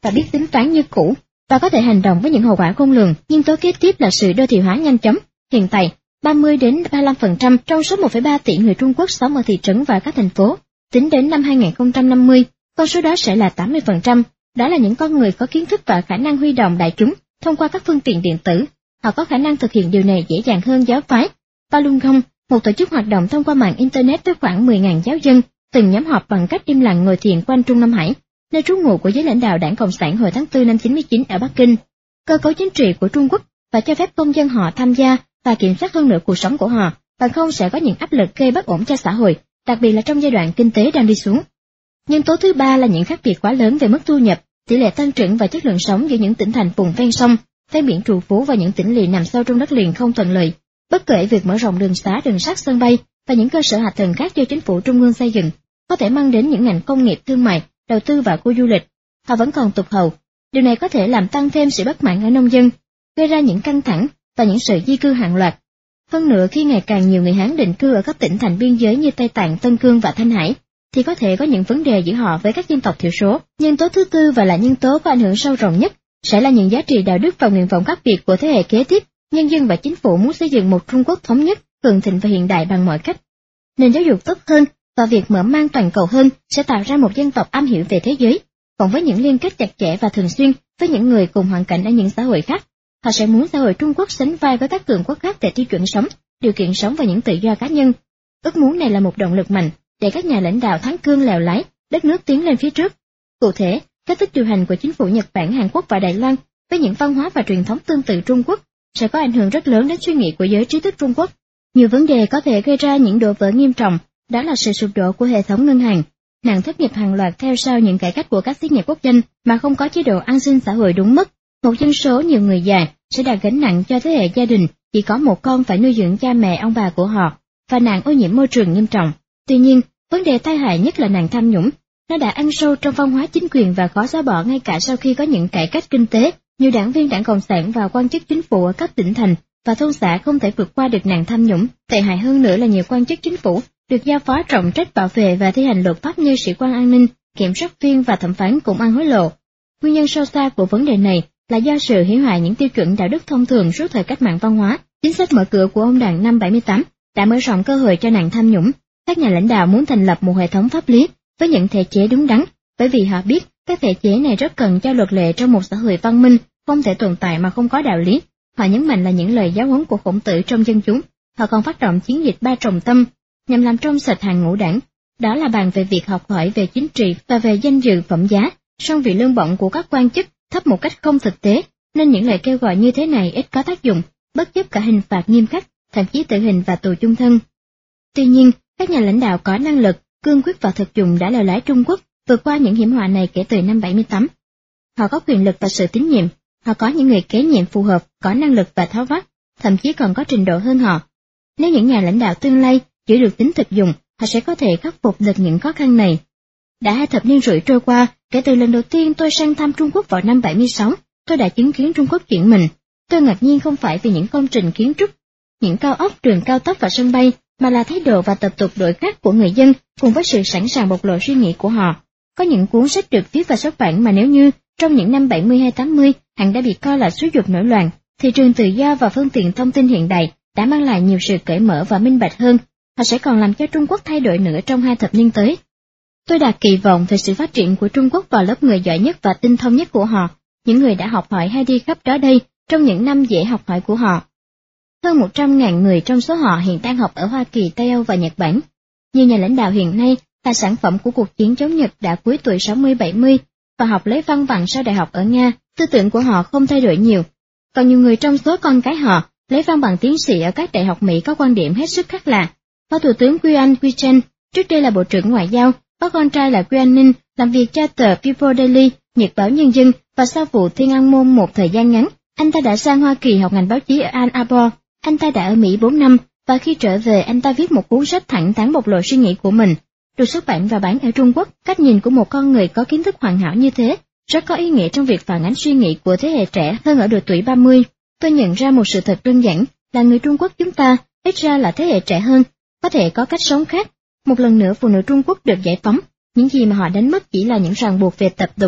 S1: và biết tính toán như cũ, và có thể hành động với những hậu quả khôn lường. Nhân tố kế tiếp là sự đô thị hóa nhanh chóng. Hiện tại, 30 đến 35% trong số 1,3 tỷ người Trung Quốc sống ở thị trấn và các thành phố. Tính đến năm 2050, con số đó sẽ là 80%. Đó là những con người có kiến thức và khả năng huy động đại chúng thông qua các phương tiện điện tử. Họ có khả năng thực hiện điều này dễ dàng hơn giáo phái. Falun Gong, một tổ chức hoạt động thông qua mạng Internet với khoảng 10.000 giáo dân, từng nhóm họp bằng cách im lặng ngồi thiền quanh Trung Nam Hải, nơi trú ngụ của giới lãnh đạo Đảng Cộng sản hồi tháng 4 năm 99 ở Bắc Kinh. Cơ cấu chính trị của Trung Quốc và cho phép công dân họ tham gia và kiểm soát hơn nữa cuộc sống của họ, bằng không sẽ có những áp lực gây bất ổn cho xã hội, đặc biệt là trong giai đoạn kinh tế đang đi xuống. Nhân tố thứ ba là những khác biệt quá lớn về mức thu nhập, tỷ lệ tăng trưởng và chất lượng sống giữa những tỉnh thành vùng ven sông, ven biển trù phú và những tỉnh lỵ nằm sâu trong đất liền không thuận lợi. Bất kể việc mở rộng đường xá, đường sắt, sân bay và những cơ sở hạ tầng khác do chính phủ trung ương xây dựng có thể mang đến những ngành công nghiệp, thương mại, đầu tư và khu du lịch, họ vẫn còn tụt hậu. Điều này có thể làm tăng thêm sự bất mãn ở nông dân, gây ra những căng thẳng và những sự di cư hàng loạt. Hơn nữa, khi ngày càng nhiều người Hán định cư ở các tỉnh thành biên giới như Tây Tạng, Tân Cương và Thanh Hải, thì có thể có những vấn đề giữa họ với các dân tộc thiểu số. Nhân tố thứ tư và là nhân tố có ảnh hưởng sâu rộng nhất sẽ là những giá trị đạo đức và nguyện vọng khác biệt của thế hệ kế tiếp. Nhân dân và chính phủ muốn xây dựng một Trung Quốc thống nhất, cường thịnh và hiện đại bằng mọi cách. Nền giáo dục tốt hơn và việc mở mang toàn cầu hơn sẽ tạo ra một dân tộc am hiểu về thế giới, cộng với những liên kết chặt chẽ và thường xuyên với những người cùng hoàn cảnh ở những xã hội khác. Họ sẽ muốn xã hội Trung Quốc sánh vai với các cường quốc khác về tiêu chuẩn sống, điều kiện sống và những tự do cá nhân. Ước muốn này là một động lực mạnh để các nhà lãnh đạo thắng cương lèo lái đất nước tiến lên phía trước. Cụ thể, cách thức điều hành của chính phủ Nhật Bản, Hàn Quốc và Đài Loan với những văn hóa và truyền thống tương tự Trung Quốc sẽ có ảnh hưởng rất lớn đến suy nghĩ của giới trí thức Trung Quốc. Nhiều vấn đề có thể gây ra những đổ vỡ nghiêm trọng, đó là sự sụp đổ của hệ thống ngân hàng, nạn thất nghiệp hàng loạt theo sau những cải cách của các xí nghiệp quốc doanh mà không có chế độ an sinh xã hội đúng mức. Một dân số nhiều người già sẽ đặt gánh nặng cho thế hệ gia đình chỉ có một con phải nuôi dưỡng cha mẹ ông bà của họ, và nạn ô nhiễm môi trường nghiêm trọng. Tuy nhiên, vấn đề tai hại nhất là nạn tham nhũng. Nó đã ăn sâu trong văn hóa chính quyền và khó xóa bỏ ngay cả sau khi có những cải cách kinh tế. Nhiều đảng viên Đảng Cộng sản và quan chức chính phủ ở các tỉnh thành và thôn xã không thể vượt qua được nạn tham nhũng. Tệ hại hơn nữa là nhiều quan chức chính phủ được giao phó trọng trách bảo vệ và thi hành luật pháp như sĩ quan an ninh, kiểm soát viên và thẩm phán cũng ăn hối lộ. Nguyên nhân sâu xa của vấn đề này là do sự hủy hoại những tiêu chuẩn đạo đức thông thường suốt thời cách mạng văn hóa. Chính sách mở cửa của ông Đảng năm 78 đã mở rộng cơ hội cho nạn tham nhũng. Các nhà lãnh đạo muốn thành lập một hệ thống pháp lý với những thể chế đúng đắn, bởi vì họ biết các thể chế này rất cần cho luật lệ trong một xã hội văn minh, không thể tồn tại mà không có đạo lý. Họ nhấn mạnh là những lời giáo huấn của Khổng Tử trong dân chúng. Họ còn phát động chiến dịch 3 trọng tâm nhằm làm trong sạch hàng ngũ đảng. Đó là bàn về việc học hỏi về chính trị và về danh dự phẩm giá. Song vì lương bổng của các quan chức thấp một cách không thực tế, nên những lời kêu gọi như thế này ít có tác dụng, bất chấp cả hình phạt nghiêm khắc, thậm chí tử hình và tù chung thân. Tuy nhiên, các nhà lãnh đạo có năng lực, cương quyết và thực dụng đã lèo lái Trung Quốc vượt qua những hiểm họa này kể từ năm 78. Họ có quyền lực và sự tín nhiệm, họ có những người kế nhiệm phù hợp, có năng lực và tháo vát, thậm chí còn có trình độ hơn họ. Nếu những nhà lãnh đạo tương lai giữ được tính thực dụng, họ sẽ có thể khắc phục được những khó khăn này. Đã 2 thập niên rưỡi trôi qua, kể từ lần đầu tiên tôi sang thăm Trung Quốc vào năm 76, tôi đã chứng kiến Trung Quốc chuyển mình. Tôi ngạc nhiên không phải vì những công trình kiến trúc, những cao ốc, đường cao tốc và sân bay, mà là thái độ và tập tục đổi khác của người dân cùng với sự sẵn sàng bộc lộ suy nghĩ của họ. Có những cuốn sách được viết và xuất bản mà nếu như trong những năm 70 hay 80 hẳn đã bị coi là xúi giục nổi loạn, thị trường tự do và phương tiện thông tin hiện đại đã mang lại nhiều sự cởi mở và minh bạch hơn. Họ sẽ còn làm cho Trung Quốc thay đổi nữa trong 2 thập niên tới. Tôi đặt kỳ vọng về sự phát triển của Trung Quốc vào lớp người giỏi nhất và tinh thông nhất của họ, những người đã học hỏi hay đi khắp đó đây trong những năm dễ học hỏi của họ. Hơn 100.000 người trong số họ hiện đang học ở Hoa Kỳ, Tây Âu và Nhật Bản. Nhiều nhà lãnh đạo hiện nay là sản phẩm của cuộc chiến chống Nhật đã cuối tuổi 60-70 và học lấy văn bằng sau đại học ở Nga. Tư tưởng của họ không thay đổi nhiều. Còn nhiều người trong số con cái họ lấy văn bằng tiến sĩ ở các đại học Mỹ có quan điểm hết sức khác lạ. Phó Thủ tướng Quy Chen, trước đây là Bộ trưởng Ngoại giao, có con trai là Quy Ninh, làm việc cho tờ People Daily, Nhật báo Nhân dân, và sau vụ Thiên An Môn một thời gian ngắn, anh ta đã sang Hoa Kỳ học ngành báo chí ở Ann Arbor. Anh ta đã ở Mỹ 4 năm, và khi trở về anh ta viết một cuốn sách thẳng thắn bộc lộ suy nghĩ của mình, được xuất bản và bán ở Trung Quốc. Cách nhìn của một con người có kiến thức hoàn hảo như thế rất có ý nghĩa trong việc phản ánh suy nghĩ của thế hệ trẻ hơn ở độ tuổi 30. Tôi nhận ra một sự thật đơn giản là người Trung Quốc chúng ta, ít ra là thế hệ trẻ hơn, có thể có cách sống khác. Một lần nữa phụ nữ Trung Quốc được giải phóng, những gì mà họ đánh mất chỉ là những ràng buộc về tập tục.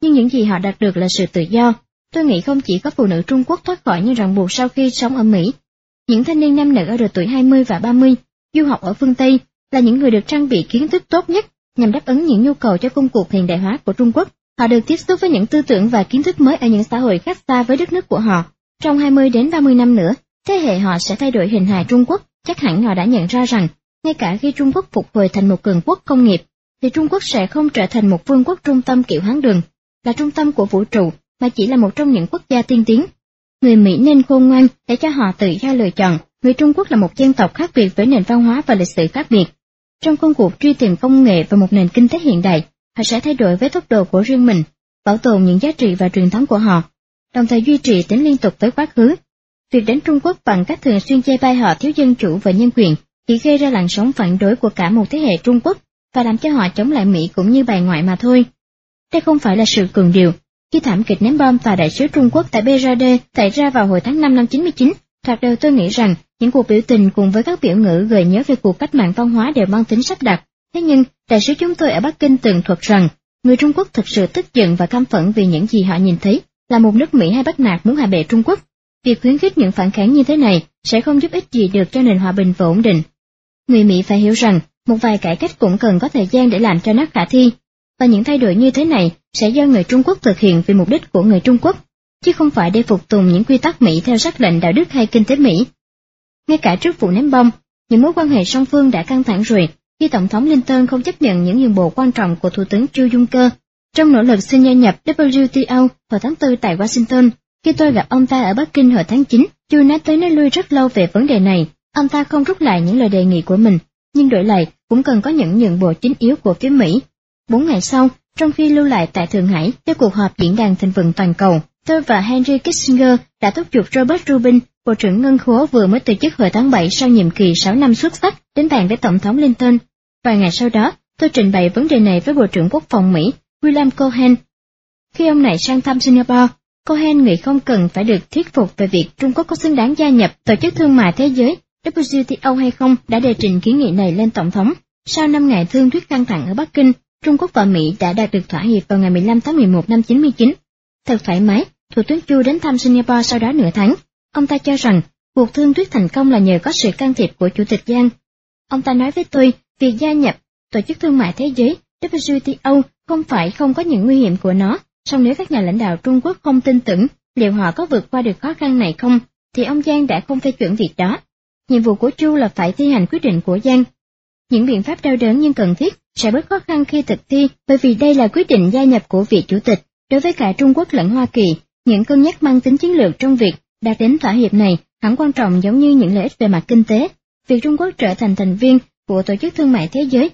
S1: nhưng những gì họ đạt được là sự tự do. Tôi nghĩ không chỉ có phụ nữ Trung Quốc thoát khỏi những ràng buộc sau khi sống ở Mỹ. Những thanh niên nam nữ ở độ tuổi 20 và 30, du học ở phương Tây, là những người được trang bị kiến thức tốt nhất nhằm đáp ứng những nhu cầu cho công cuộc hiện đại hóa của Trung Quốc. Họ được tiếp xúc với những tư tưởng và kiến thức mới ở những xã hội khác xa với đất nước của họ. Trong 20 đến 30 năm nữa, thế hệ họ sẽ thay đổi hình hài Trung Quốc. Chắc hẳn họ đã nhận ra rằng, ngay cả khi Trung Quốc phục hồi thành một cường quốc công nghiệp, thì Trung Quốc sẽ không trở thành một vương quốc trung tâm kiểu Hán Đường, là trung tâm của vũ trụ, mà chỉ là một trong những quốc gia tiên tiến. Người Mỹ nên khôn ngoan để cho họ tự do lựa chọn. Người Trung Quốc là một dân tộc khác biệt với nền văn hóa và lịch sử khác biệt. Trong công cuộc truy tìm công nghệ và một nền kinh tế hiện đại, họ sẽ thay đổi với tốc độ của riêng mình, bảo tồn những giá trị và truyền thống của họ, đồng thời duy trì tính liên tục với quá khứ. Việc đến Trung Quốc bằng cách thường xuyên chê bai họ thiếu dân chủ và nhân quyền chỉ gây ra làn sóng phản đối của cả một thế hệ Trung Quốc và làm cho họ chống lại Mỹ cũng như bài ngoại mà thôi. Đây không phải là sự cường điệu. Khi thảm kịch ném bom tòa đại sứ Trung Quốc tại BRD xảy ra vào hồi tháng 5 năm 99, thoạt đầu tôi nghĩ rằng những cuộc biểu tình cùng với các biểu ngữ gợi nhớ về cuộc cách mạng văn hóa đều mang tính sắp đặt. Thế nhưng, đại sứ chúng tôi ở Bắc Kinh tường thuật rằng, người Trung Quốc thực sự tức giận và căm phẫn vì những gì họ nhìn thấy là một nước Mỹ hay bắt nạt muốn hạ bệ Trung Quốc. Việc khuyến khích những phản kháng như thế này sẽ không giúp ích gì được cho nền hòa bình và ổn định. Người Mỹ phải hiểu rằng, một vài cải cách cũng cần có thời gian để làm cho nó khả thi, và những thay đổi như thế này sẽ do người Trung Quốc thực hiện vì mục đích của người Trung Quốc, chứ không phải để phục tùng những quy tắc Mỹ theo sắc lệnh đạo đức hay kinh tế Mỹ. Ngay cả trước vụ ném bom, những mối quan hệ song phương đã căng thẳng rồi khi Tổng thống Clinton không chấp nhận những nhượng bộ quan trọng của Thủ tướng Chu Juncker trong nỗ lực xin gia nhập WTO vào tháng 4 tại Washington. Khi tôi gặp ông ta ở Bắc Kinh hồi tháng 9, Chu nói tới nói lui rất lâu về vấn đề này. Ông ta không rút lại những lời đề nghị của mình, nhưng đổi lại cũng cần có những nhượng bộ chính yếu của phía Mỹ. 4 ngày sau, trong khi lưu lại tại Thượng Hải cho cuộc họp diễn đàn thịnh vượng toàn cầu, tôi và Henry Kissinger đã thúc giục Robert Rubin, Bộ trưởng Ngân khố vừa mới từ chức hồi tháng 7 sau nhiệm kỳ 6 năm xuất sắc, đến bàn với Tổng thống Clinton. Vài ngày sau đó, tôi trình bày vấn đề này với Bộ trưởng Quốc phòng Mỹ, William Cohen. Khi ông này sang thăm Singapore, Cohen nghĩ không cần phải được thuyết phục về việc Trung Quốc có xứng đáng gia nhập Tổ chức Thương mại Thế giới WTO hay không, đã đề trình kiến nghị này lên Tổng thống. Sau 5 ngày thương thuyết căng thẳng ở Bắc Kinh, Trung Quốc và Mỹ đã đạt được thỏa hiệp vào ngày 15 tháng 11 năm 99. Thật thoải mái, Thủ tướng Chu đến thăm Singapore sau đó nửa tháng. Ông ta cho rằng, cuộc thương thuyết thành công là nhờ có sự can thiệp của Chủ tịch Giang. Ông ta nói với tôi, việc gia nhập Tổ chức Thương mại Thế giới WTO không phải không có những nguy hiểm của nó, song nếu các nhà lãnh đạo Trung Quốc không tin tưởng liệu họ có vượt qua được khó khăn này không, thì ông Giang đã không phê chuẩn việc đó. Nhiệm vụ của Chu là phải thi hành quyết định của Giang. Những biện pháp đau đớn nhưng cần thiết sẽ bớt khó khăn khi thực thi, bởi vì đây là quyết định gia nhập của vị chủ tịch. Đối với cả Trung Quốc lẫn Hoa Kỳ, những cân nhắc mang tính chiến lược trong việc đạt đến thỏa hiệp này hẳn quan trọng giống như những lợi ích về mặt kinh tế. Việc Trung Quốc trở thành thành viên của Tổ chức Thương mại Thế giới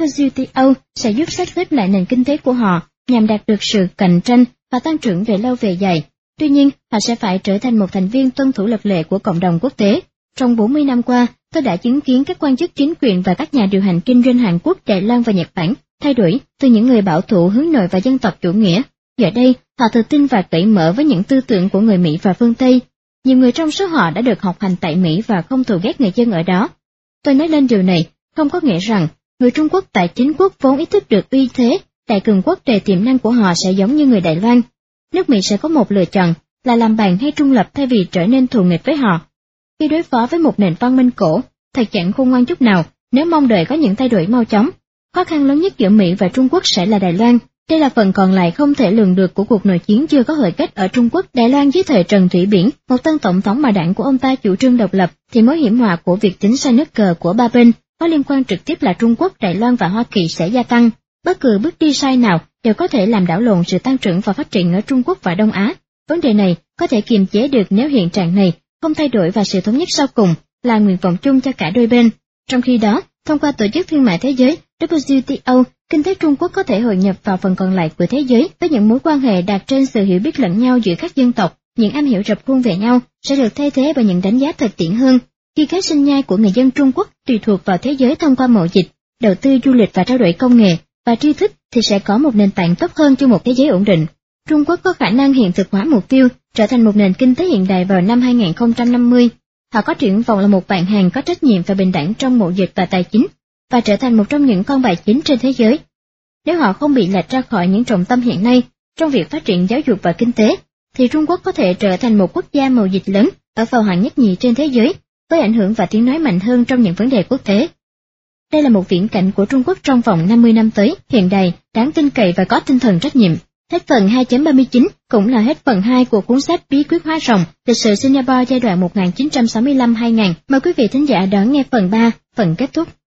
S1: WTO sẽ giúp sắp xếp lại nền kinh tế của họ nhằm đạt được sự cạnh tranh và tăng trưởng về lâu về dài. Tuy nhiên, họ sẽ phải trở thành một thành viên tuân thủ luật lệ của cộng đồng quốc tế. Trong 40 năm qua, tôi đã chứng kiến các quan chức chính quyền và các nhà điều hành kinh doanh Hàn Quốc, Đài Loan và Nhật Bản thay đổi từ những người bảo thủ hướng nội và dân tộc chủ nghĩa. Giờ đây, họ tự tin và cởi mở với những tư tưởng của người Mỹ và phương Tây. Nhiều người trong số họ đã được học hành tại Mỹ và không thù ghét người dân ở đó. Tôi nói lên điều này không có nghĩa rằng người Trung Quốc tại chính quốc vốn ý thức được uy thế đại cường quốc đầy tiềm năng của họ sẽ giống như người Đài Loan. Nước Mỹ sẽ có một lựa chọn là làm bạn hay trung lập thay vì trở nên thù nghịch với họ. Khi đối phó với một nền văn minh cổ, thật chẳng khôn ngoan chút nào nếu mong đợi có những thay đổi mau chóng. Khó khăn lớn nhất giữa Mỹ và Trung Quốc sẽ là Đài Loan. Đây là phần còn lại không thể lường được của cuộc nội chiến chưa có hồi kết ở Trung Quốc. Đài Loan dưới thời Trần Thủy Biển, một tân tổng thống mà đảng của ông ta chủ trương độc lập, thì mối hiểm họa của việc tính sai nước cờ của ba bên có liên quan trực tiếp là Trung Quốc, Đài Loan và Hoa Kỳ sẽ gia tăng. Bất cứ bước đi sai nào đều có thể làm đảo lộn sự tăng trưởng và phát triển ở Trung Quốc và Đông Á. Vấn đề này có thể kiềm chế được nếu hiện trạng này không thay đổi và sự thống nhất sau cùng là nguyện vọng chung cho cả đôi bên. Trong khi đó, thông qua Tổ chức Thương mại Thế giới WTO, kinh tế Trung Quốc có thể hội nhập vào phần còn lại của thế giới với những mối quan hệ đạt trên sự hiểu biết lẫn nhau giữa các dân tộc. Những am hiểu rập khuôn về nhau sẽ được thay thế bởi những đánh giá thực tiễn hơn. Khi cái sinh nhai của người dân Trung Quốc tùy thuộc vào thế giới thông qua mậu dịch, đầu tư du lịch và trao đổi công nghệ và tri thức, thì sẽ có một nền tảng tốt hơn cho một thế giới ổn định. Trung Quốc có khả năng hiện thực hóa mục tiêu trở thành một nền kinh tế hiện đại vào năm 2050. Họ có triển vọng là một bạn hàng có trách nhiệm và bình đẳng trong mậu dịch và tài chính, và trở thành một trong những con bài chính trên thế giới. Nếu họ không bị lệch ra khỏi những trọng tâm hiện nay, trong việc phát triển giáo dục và kinh tế, thì Trung Quốc có thể trở thành một quốc gia mậu dịch lớn ở vào hạng nhất nhì trên thế giới, với ảnh hưởng và tiếng nói mạnh hơn trong những vấn đề quốc tế. Đây là một viễn cảnh của Trung Quốc trong vòng 50 năm tới, hiện đại, đáng tin cậy và có tinh thần trách nhiệm. Hết phần 2.39 cũng là hết phần 2 của cuốn sách Bí quyết hóa rồng, lịch sử Singapore giai đoạn 1965-2000. Mời quý vị thính giả đón nghe phần 3, phần kết thúc.